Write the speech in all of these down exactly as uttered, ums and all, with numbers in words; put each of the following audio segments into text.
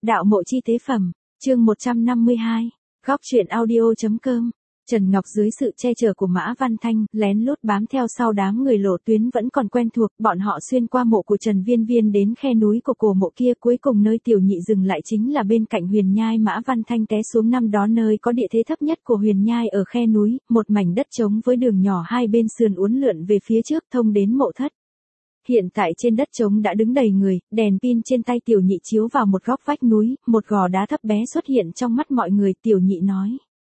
Đạo mộ chi tế phẩm, chương một trăm năm mươi hai, góc truyện audio.com. Trần Ngọc dưới sự che chở của Mã Văn Thanh, lén lút bám theo sau đám người lộ tuyến vẫn còn quen thuộc, bọn họ xuyên qua mộ của Trần Viên Viên đến khe núi của cổ mộ kia, cuối cùng nơi tiểu nhị dừng lại chính là bên cạnh huyền nhai. Mã Văn Thanh té xuống năm đó nơi có địa thế thấp nhất của huyền nhai ở khe núi, một mảnh đất trống với đường nhỏ hai bên sườn uốn lượn về phía trước thông đến mộ thất. Hiện tại trên đất trống đã đứng đầy người, đèn pin trên tay tiểu nhị chiếu vào một góc vách núi, một gò đá thấp bé xuất hiện trong mắt mọi người. Tiểu nhị nói: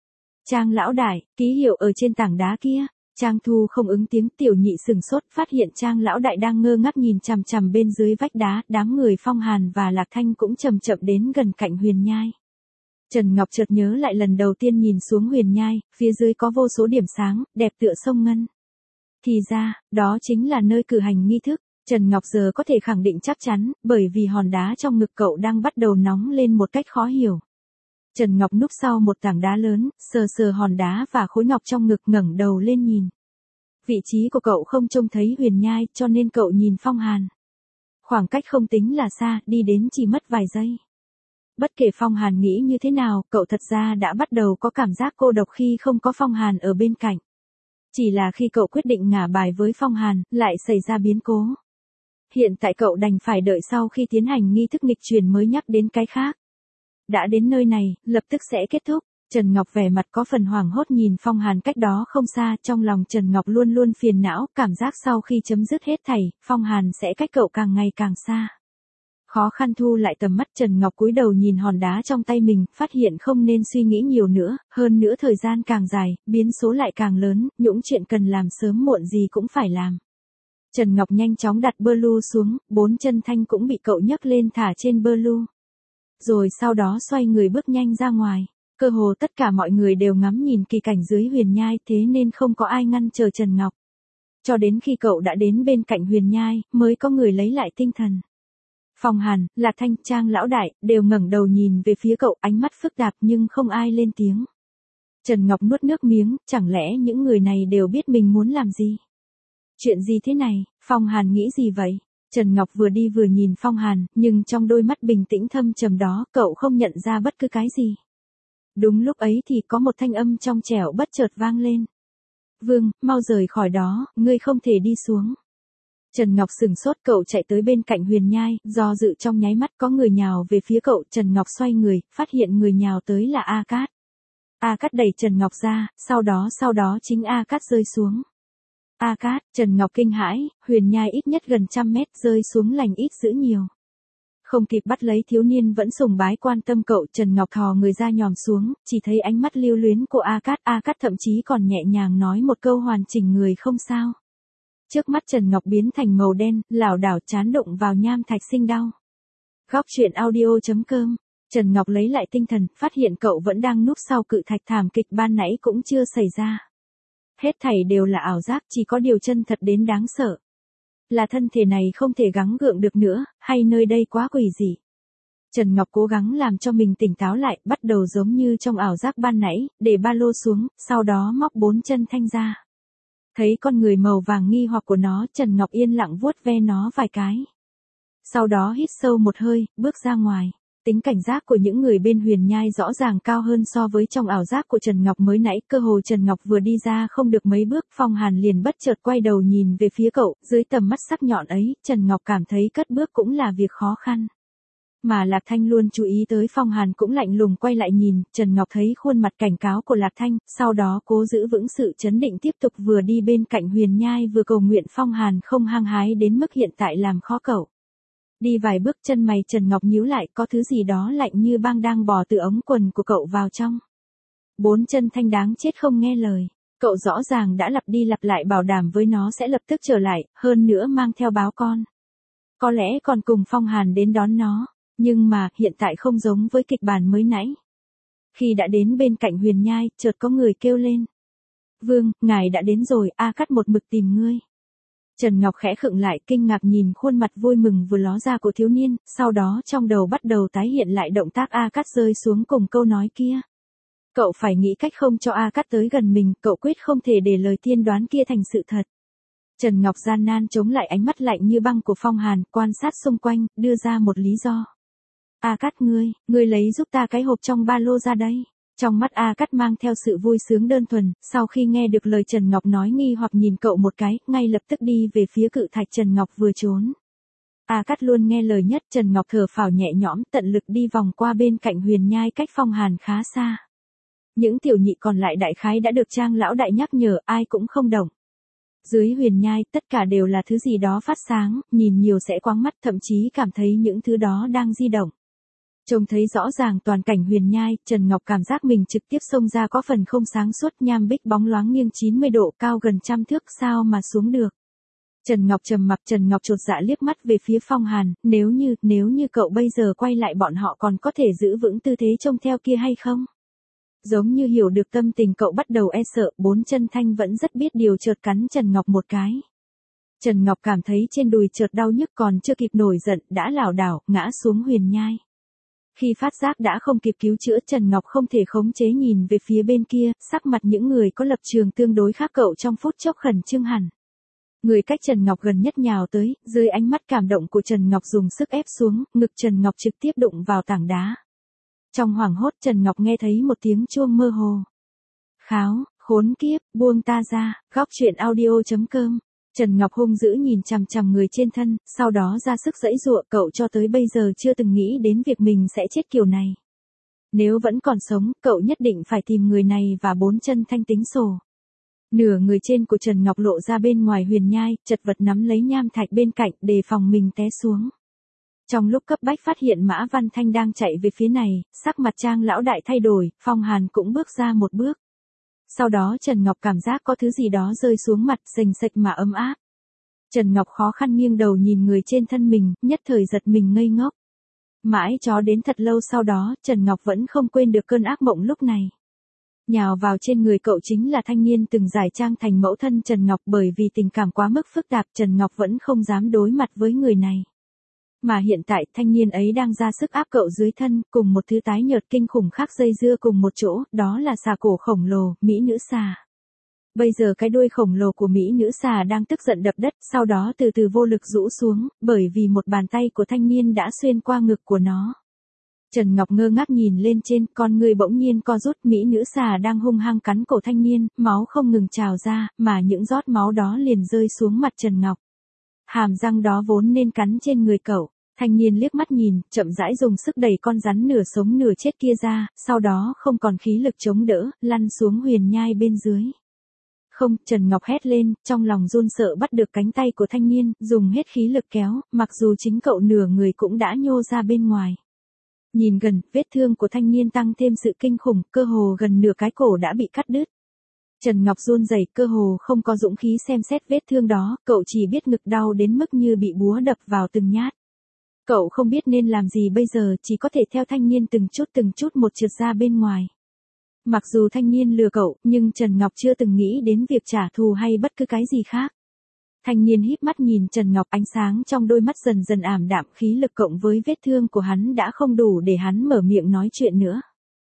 Trang lão đại, ký hiệu ở trên tảng đá kia. Trang Thu không ứng tiếng. Tiểu nhị sừng sốt, phát hiện Trang lão đại đang ngơ ngác nhìn chằm chằm bên dưới vách đá. Đám người Phong Hàn và Lạc Thanh cũng chậm chậm đến gần cạnh huyền nhai. Trần Ngọc chợt nhớ lại lần đầu tiên nhìn xuống huyền nhai, phía dưới có vô số điểm sáng, đẹp tựa sông ngân. Thì ra, đó chính là nơi cử hành nghi thức. Trần Ngọc giờ có thể khẳng định chắc chắn, bởi vì hòn đá trong ngực cậu đang bắt đầu nóng lên một cách khó hiểu. Trần Ngọc núp sau một tảng đá lớn, sờ sờ hòn đá và khối ngọc trong ngực, ngẩng đầu lên nhìn. Vị trí của cậu không trông thấy huyền nhai, cho nên cậu nhìn Phong Hàn. Khoảng cách không tính là xa, đi đến chỉ mất vài giây. Bất kể Phong Hàn nghĩ như thế nào, cậu thật ra đã bắt đầu có cảm giác cô độc khi không có Phong Hàn ở bên cạnh. Chỉ là khi cậu quyết định ngả bài với Phong Hàn, lại xảy ra biến cố. Hiện tại cậu đành phải đợi sau khi tiến hành nghi thức nghịch truyền mới nhắc đến cái khác. Đã đến nơi này, lập tức sẽ kết thúc. Trần Ngọc vẻ mặt có phần hoảng hốt nhìn Phong Hàn cách đó không xa, trong lòng Trần Ngọc luôn luôn phiền não, cảm giác sau khi chấm dứt hết thảy, Phong Hàn sẽ cách cậu càng ngày càng xa. Khó khăn thu lại tầm mắt, Trần Ngọc cúi đầu nhìn hòn đá trong tay mình, phát hiện không nên suy nghĩ nhiều nữa, hơn nữa thời gian càng dài, biến số lại càng lớn, những chuyện cần làm sớm muộn gì cũng phải làm. Trần Ngọc nhanh chóng đặt bơ lu xuống, bốn chân thanh cũng bị cậu nhấc lên thả trên bơ lu. Rồi sau đó xoay người bước nhanh ra ngoài. Cơ hồ tất cả mọi người đều ngắm nhìn kỳ cảnh dưới huyền nhai, thế nên không có ai ngăn chờ Trần Ngọc. Cho đến khi cậu đã đến bên cạnh huyền nhai, mới có người lấy lại tinh thần. Phong Hàn, Lạc Thanh, Trang lão đại, đều ngẩng đầu nhìn về phía cậu, ánh mắt phức tạp nhưng không ai lên tiếng. Trần Ngọc nuốt nước miếng, chẳng lẽ những người này đều biết mình muốn làm gì? Chuyện gì thế này, Phong Hàn nghĩ gì vậy? Trần Ngọc vừa đi vừa nhìn Phong Hàn, nhưng trong đôi mắt bình tĩnh thâm trầm đó, cậu không nhận ra bất cứ cái gì. Đúng lúc ấy thì có một thanh âm trong trẻo bất chợt vang lên. Vương, mau rời khỏi đó, ngươi không thể đi xuống. Trần Ngọc sừng sốt, cậu chạy tới bên cạnh huyền nhai, do dự trong nháy mắt có người nhào về phía cậu. Trần Ngọc xoay người, phát hiện người nhào tới là A Cát. A Cát đẩy Trần Ngọc ra, sau đó sau đó chính A Cát rơi xuống. A Cát, Trần Ngọc kinh hãi, huyền nhai ít nhất gần trăm mét, rơi xuống lành ít dữ nhiều. Không kịp bắt lấy thiếu niên vẫn sùng bái quan tâm cậu, Trần Ngọc thò người ra nhòm xuống, chỉ thấy ánh mắt lưu luyến của A Cát. A Cát thậm chí còn nhẹ nhàng nói một câu hoàn chỉnh người không sao. Trước mắt Trần Ngọc biến thành màu đen, lảo đảo chán đụng vào nham thạch sinh đau. Góc truyện audio.com. Trần Ngọc lấy lại tinh thần, phát hiện cậu vẫn đang núp sau cự thạch, thảm kịch ban nãy cũng chưa xảy ra. Hết thảy đều là ảo giác, chỉ có điều chân thật đến đáng sợ. Là thân thể này không thể gắng gượng được nữa, hay nơi đây quá quỷ dị. Trần Ngọc cố gắng làm cho mình tỉnh táo lại, bắt đầu giống như trong ảo giác ban nãy, để ba lô xuống, sau đó móc bốn chân thanh ra. Thấy con người màu vàng nghi hoặc của nó, Trần Ngọc yên lặng vuốt ve nó vài cái. Sau đó hít sâu một hơi, bước ra ngoài. Tính cảnh giác của những người bên huyền nhai rõ ràng cao hơn so với trong ảo giác của Trần Ngọc mới nãy. Cơ hồ Trần Ngọc vừa đi ra không được mấy bước, Phong Hàn liền bất chợt quay đầu nhìn về phía cậu. Dưới tầm mắt sắc nhọn ấy, Trần Ngọc cảm thấy cất bước cũng là việc khó khăn. Mà Lạc Thanh luôn chú ý tới Phong Hàn cũng lạnh lùng quay lại nhìn. Trần Ngọc thấy khuôn mặt cảnh cáo của Lạc Thanh, sau đó cố giữ vững sự trấn định tiếp tục vừa đi bên cạnh huyền nhai vừa cầu nguyện Phong Hàn không hăng hái đến mức hiện tại làm khó cậu. Đi vài bước, chân mày Trần Ngọc nhíu lại, có thứ gì đó lạnh như băng đang bò từ ống quần của cậu vào trong. Bốn chân thanh đáng chết không nghe lời. Cậu rõ ràng đã lặp đi lặp lại bảo đảm với nó sẽ lập tức trở lại, hơn nữa mang theo báo con. Có lẽ còn cùng Phong Hàn đến đón nó, nhưng mà hiện tại không giống với kịch bản mới nãy. Khi đã đến bên cạnh huyền nhai, chợt có người kêu lên. Vương, ngài đã đến rồi, A Cát một mực tìm ngươi. Trần Ngọc khẽ khựng lại, kinh ngạc nhìn khuôn mặt vui mừng vừa ló ra của thiếu niên, sau đó trong đầu bắt đầu tái hiện lại động tác A Cát rơi xuống cùng câu nói kia. Cậu phải nghĩ cách không cho A Cát tới gần mình, cậu quyết không thể để lời tiên đoán kia thành sự thật. Trần Ngọc gian nan chống lại ánh mắt lạnh như băng của Phong Hàn, quan sát xung quanh, đưa ra một lý do. A Cát ngươi, ngươi lấy giúp ta cái hộp trong ba lô ra đây. Trong mắt A Cát mang theo sự vui sướng đơn thuần, sau khi nghe được lời Trần Ngọc nói nghi hoặc nhìn cậu một cái, ngay lập tức đi về phía cự thạch Trần Ngọc vừa trốn. A Cát luôn nghe lời nhất, Trần Ngọc thở phào nhẹ nhõm, tận lực đi vòng qua bên cạnh Huyền Nhai cách Phong Hàn khá xa. Những tiểu nhị còn lại đại khái đã được Trang lão đại nhắc nhở, ai cũng không động. Dưới Huyền Nhai, tất cả đều là thứ gì đó phát sáng, nhìn nhiều sẽ quáng mắt, thậm chí cảm thấy những thứ đó đang di động. Trông thấy rõ ràng toàn cảnh Huyền Nhai, Trần Ngọc cảm giác mình trực tiếp xông ra có phần không sáng suốt, nham bích bóng loáng nghiêng chín mươi độ, cao gần trăm thước, sao mà xuống được. Trần Ngọc trầm mặc, Trần Ngọc chột dạ liếc mắt về phía Phong Hàn, nếu như, nếu như cậu bây giờ quay lại bọn họ còn có thể giữ vững tư thế trông theo kia hay không? Giống như hiểu được tâm tình cậu bắt đầu e sợ, bốn chân thanh vẫn rất biết điều chợt cắn Trần Ngọc một cái. Trần Ngọc cảm thấy trên đùi chợt đau nhức, còn chưa kịp nổi giận, đã lảo đảo, ngã xuống Huyền Nhai. Khi phát giác đã không kịp cứu chữa, Trần Ngọc không thể khống chế nhìn về phía bên kia, sắc mặt những người có lập trường tương đối khác cậu trong phút chốc khẩn trương hẳn. Người cách Trần Ngọc gần nhất nhào tới, dưới ánh mắt cảm động của Trần Ngọc dùng sức ép xuống, ngực Trần Ngọc trực tiếp đụng vào tảng đá. Trong hoảng hốt, Trần Ngọc nghe thấy một tiếng chuông mơ hồ. Kháo, khốn kiếp, buông ta ra, góc truyện audio chấm com. Trần Ngọc hung dữ nhìn chằm chằm người trên thân, sau đó ra sức giãy giụa, cậu cho tới bây giờ chưa từng nghĩ đến việc mình sẽ chết kiểu này. Nếu vẫn còn sống, cậu nhất định phải tìm người này và bốn chân thanh tính sổ. Nửa người trên của Trần Ngọc lộ ra bên ngoài Huyền Nhai, chật vật nắm lấy nham thạch bên cạnh, đề phòng mình té xuống. Trong lúc cấp bách phát hiện Mã Văn Thanh đang chạy về phía này, sắc mặt Trang lão đại thay đổi, Phong Hàn cũng bước ra một bước. Sau đó Trần Ngọc cảm giác có thứ gì đó rơi xuống mặt, sềnh sệch mà ấm áp. Trần Ngọc khó khăn nghiêng đầu nhìn người trên thân mình, nhất thời giật mình ngây ngốc. Mãi cho đến thật lâu sau đó, Trần Ngọc vẫn không quên được cơn ác mộng lúc này. Nhào vào trên người cậu chính là thanh niên từng giải trang thành mẫu thân Trần Ngọc, bởi vì tình cảm quá mức phức tạp, Trần Ngọc vẫn không dám đối mặt với người này. Mà hiện tại, thanh niên ấy đang ra sức áp cậu dưới thân, cùng một thứ tái nhợt kinh khủng khác dây dưa cùng một chỗ, đó là xà cổ khổng lồ, mỹ nữ xà. Bây giờ cái đuôi khổng lồ của mỹ nữ xà đang tức giận đập đất, sau đó từ từ vô lực rũ xuống, bởi vì một bàn tay của thanh niên đã xuyên qua ngực của nó. Trần Ngọc ngơ ngác nhìn lên trên, con người bỗng nhiên co rút, mỹ nữ xà đang hung hăng cắn cổ thanh niên, máu không ngừng trào ra, mà những giọt máu đó liền rơi xuống mặt Trần Ngọc. Hàm răng đó vốn nên cắn trên người cậu. Thanh niên liếc mắt nhìn, chậm rãi dùng sức đẩy con rắn nửa sống nửa chết kia ra, sau đó không còn khí lực chống đỡ, lăn xuống Huyền Nhai bên dưới. Không, Trần Ngọc hét lên, trong lòng run sợ bắt được cánh tay của thanh niên, dùng hết khí lực kéo, mặc dù chính cậu nửa người cũng đã nhô ra bên ngoài. Nhìn gần, vết thương của thanh niên tăng thêm sự kinh khủng, cơ hồ gần nửa cái cổ đã bị cắt đứt. Trần Ngọc run rẩy, cơ hồ không có dũng khí xem xét vết thương đó, cậu chỉ biết ngực đau đến mức như bị búa đập vào từng nhát. Cậu không biết nên làm gì bây giờ, chỉ có thể theo thanh niên từng chút từng chút một trượt ra bên ngoài. Mặc dù thanh niên lừa cậu, nhưng Trần Ngọc chưa từng nghĩ đến việc trả thù hay bất cứ cái gì khác. Thanh niên híp mắt nhìn Trần Ngọc, ánh sáng trong đôi mắt dần dần ảm đạm, khí lực cộng với vết thương của hắn đã không đủ để hắn mở miệng nói chuyện nữa.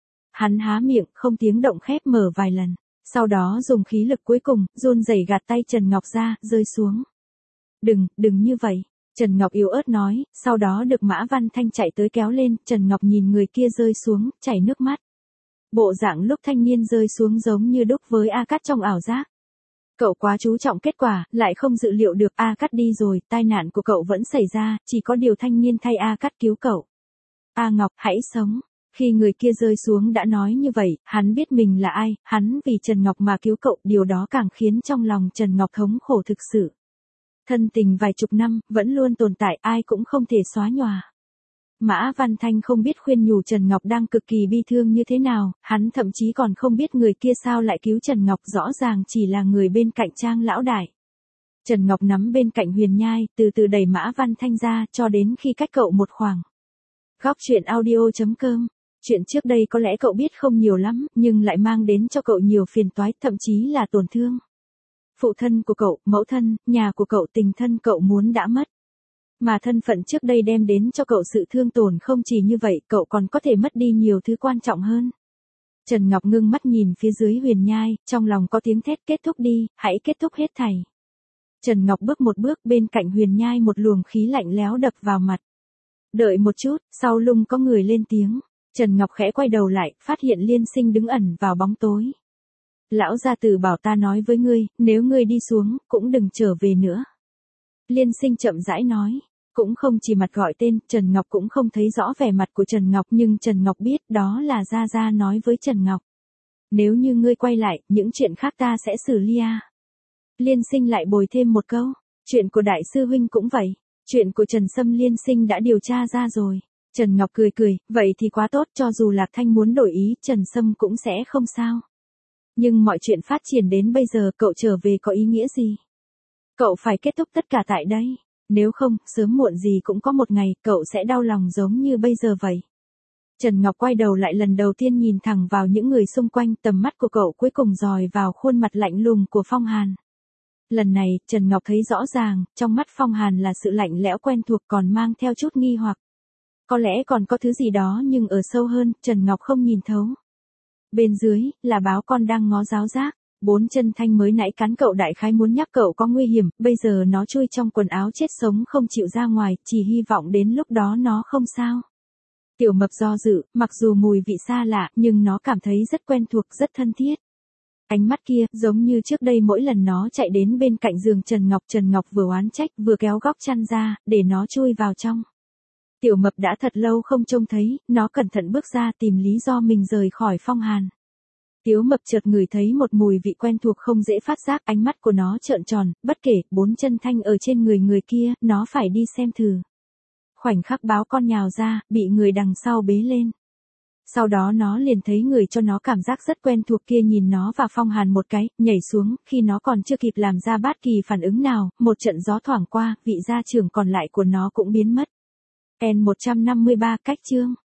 Hắn há miệng, không tiếng động khép mở vài lần, sau đó dùng khí lực cuối cùng, run rẩy gạt tay Trần Ngọc ra, rơi xuống. Đừng, đừng như vậy. Trần Ngọc yếu ớt nói, sau đó được Mã Văn Thanh chạy tới kéo lên, Trần Ngọc nhìn người kia rơi xuống, chảy nước mắt. Bộ dạng lúc thanh niên rơi xuống giống như đúc với A Cát trong ảo giác. Cậu quá chú trọng kết quả, lại không dự liệu được A Cát đi rồi, tai nạn của cậu vẫn xảy ra, chỉ có điều thanh niên thay A Cát cứu cậu. A Ngọc, hãy sống. Khi người kia rơi xuống đã nói như vậy, hắn biết mình là ai, hắn vì Trần Ngọc mà cứu cậu, điều đó càng khiến trong lòng Trần Ngọc thống khổ thực sự. Thân tình vài chục năm, vẫn luôn tồn tại, ai cũng không thể xóa nhòa. Mã Văn Thanh không biết khuyên nhủ Trần Ngọc đang cực kỳ bi thương như thế nào, hắn thậm chí còn không biết người kia sao lại cứu Trần Ngọc, rõ ràng chỉ là người bên cạnh Trang lão đại. Trần Ngọc nắm bên cạnh Huyền Nhai, từ từ đẩy Mã Văn Thanh ra, cho đến khi cách cậu một khoảng. Góc truyện audio chấm com. Chuyện trước đây có lẽ cậu biết không nhiều lắm, nhưng lại mang đến cho cậu nhiều phiền toái, thậm chí là tổn thương. Phụ thân của cậu, mẫu thân, nhà của cậu, tình thân cậu muốn đã mất. Mà thân phận trước đây đem đến cho cậu sự thương tổn, không chỉ như vậy, cậu còn có thể mất đi nhiều thứ quan trọng hơn. Trần Ngọc ngưng mắt nhìn phía dưới Huyền Nhai, trong lòng có tiếng thét, kết thúc đi, hãy kết thúc hết thảy. Trần Ngọc bước một bước, bên cạnh Huyền Nhai một luồng khí lạnh lẽo đập vào mặt. Đợi một chút, sau lưng có người lên tiếng. Trần Ngọc khẽ quay đầu lại, phát hiện Liên Sinh đứng ẩn vào bóng tối. Lão gia tử bảo ta nói với ngươi, nếu ngươi đi xuống, cũng đừng trở về nữa. Liên Sinh chậm rãi nói. Cũng không chỉ mặt gọi tên, Trần Ngọc cũng không thấy rõ vẻ mặt của Trần Ngọc, nhưng Trần Ngọc biết đó là Gia Gia nói với Trần Ngọc. Nếu như ngươi quay lại, những chuyện khác ta sẽ xử lý à. Liên Sinh lại bồi thêm một câu. Chuyện của đại sư huynh cũng vậy. Chuyện của Trần Sâm Liên Sinh đã điều tra ra rồi. Trần Ngọc cười cười, vậy thì quá tốt, cho dù Lạc Thanh muốn đổi ý, Trần Sâm cũng sẽ không sao. Nhưng mọi chuyện phát triển đến bây giờ cậu trở về có ý nghĩa gì? Cậu phải kết thúc tất cả tại đây. Nếu không, sớm muộn gì cũng có một ngày, cậu sẽ đau lòng giống như bây giờ vậy. Trần Ngọc quay đầu lại lần đầu tiên nhìn thẳng vào những người xung quanh, tầm mắt của cậu cuối cùng dòi vào khuôn mặt lạnh lùng của Phong Hàn. Lần này, Trần Ngọc thấy rõ ràng, trong mắt Phong Hàn là sự lạnh lẽo quen thuộc còn mang theo chút nghi hoặc. Có lẽ còn có thứ gì đó nhưng ở sâu hơn, Trần Ngọc không nhìn thấu. Bên dưới, là báo con đang ngó giáo giác. Bốn chân thanh mới nãy cắn cậu đại khái muốn nhắc cậu có nguy hiểm, bây giờ nó chui trong quần áo chết sống không chịu ra ngoài, chỉ hy vọng đến lúc đó nó không sao. Tiểu Mập do dự, mặc dù mùi vị xa lạ, nhưng nó cảm thấy rất quen thuộc, rất thân thiết. Ánh mắt kia, giống như trước đây mỗi lần nó chạy đến bên cạnh giường Trần Ngọc, Trần Ngọc vừa oán trách, vừa kéo góc chăn ra, để nó chui vào trong. Tiểu Mập đã thật lâu không trông thấy, nó cẩn thận bước ra tìm lý do mình rời khỏi Phong Hàn. Tiểu Mập chợt ngửi thấy một mùi vị quen thuộc không dễ phát giác, ánh mắt của nó trợn tròn, bất kể, bốn chân thanh ở trên người người kia, nó phải đi xem thử. Khoảnh khắc báo con nhào ra, bị người đằng sau bế lên. Sau đó nó liền thấy người cho nó cảm giác rất quen thuộc kia nhìn nó và Phong Hàn một cái, nhảy xuống, khi nó còn chưa kịp làm ra bất kỳ phản ứng nào, một trận gió thoảng qua, vị gia trưởng còn lại của nó cũng biến mất. N một trăm năm mươi ba cách chương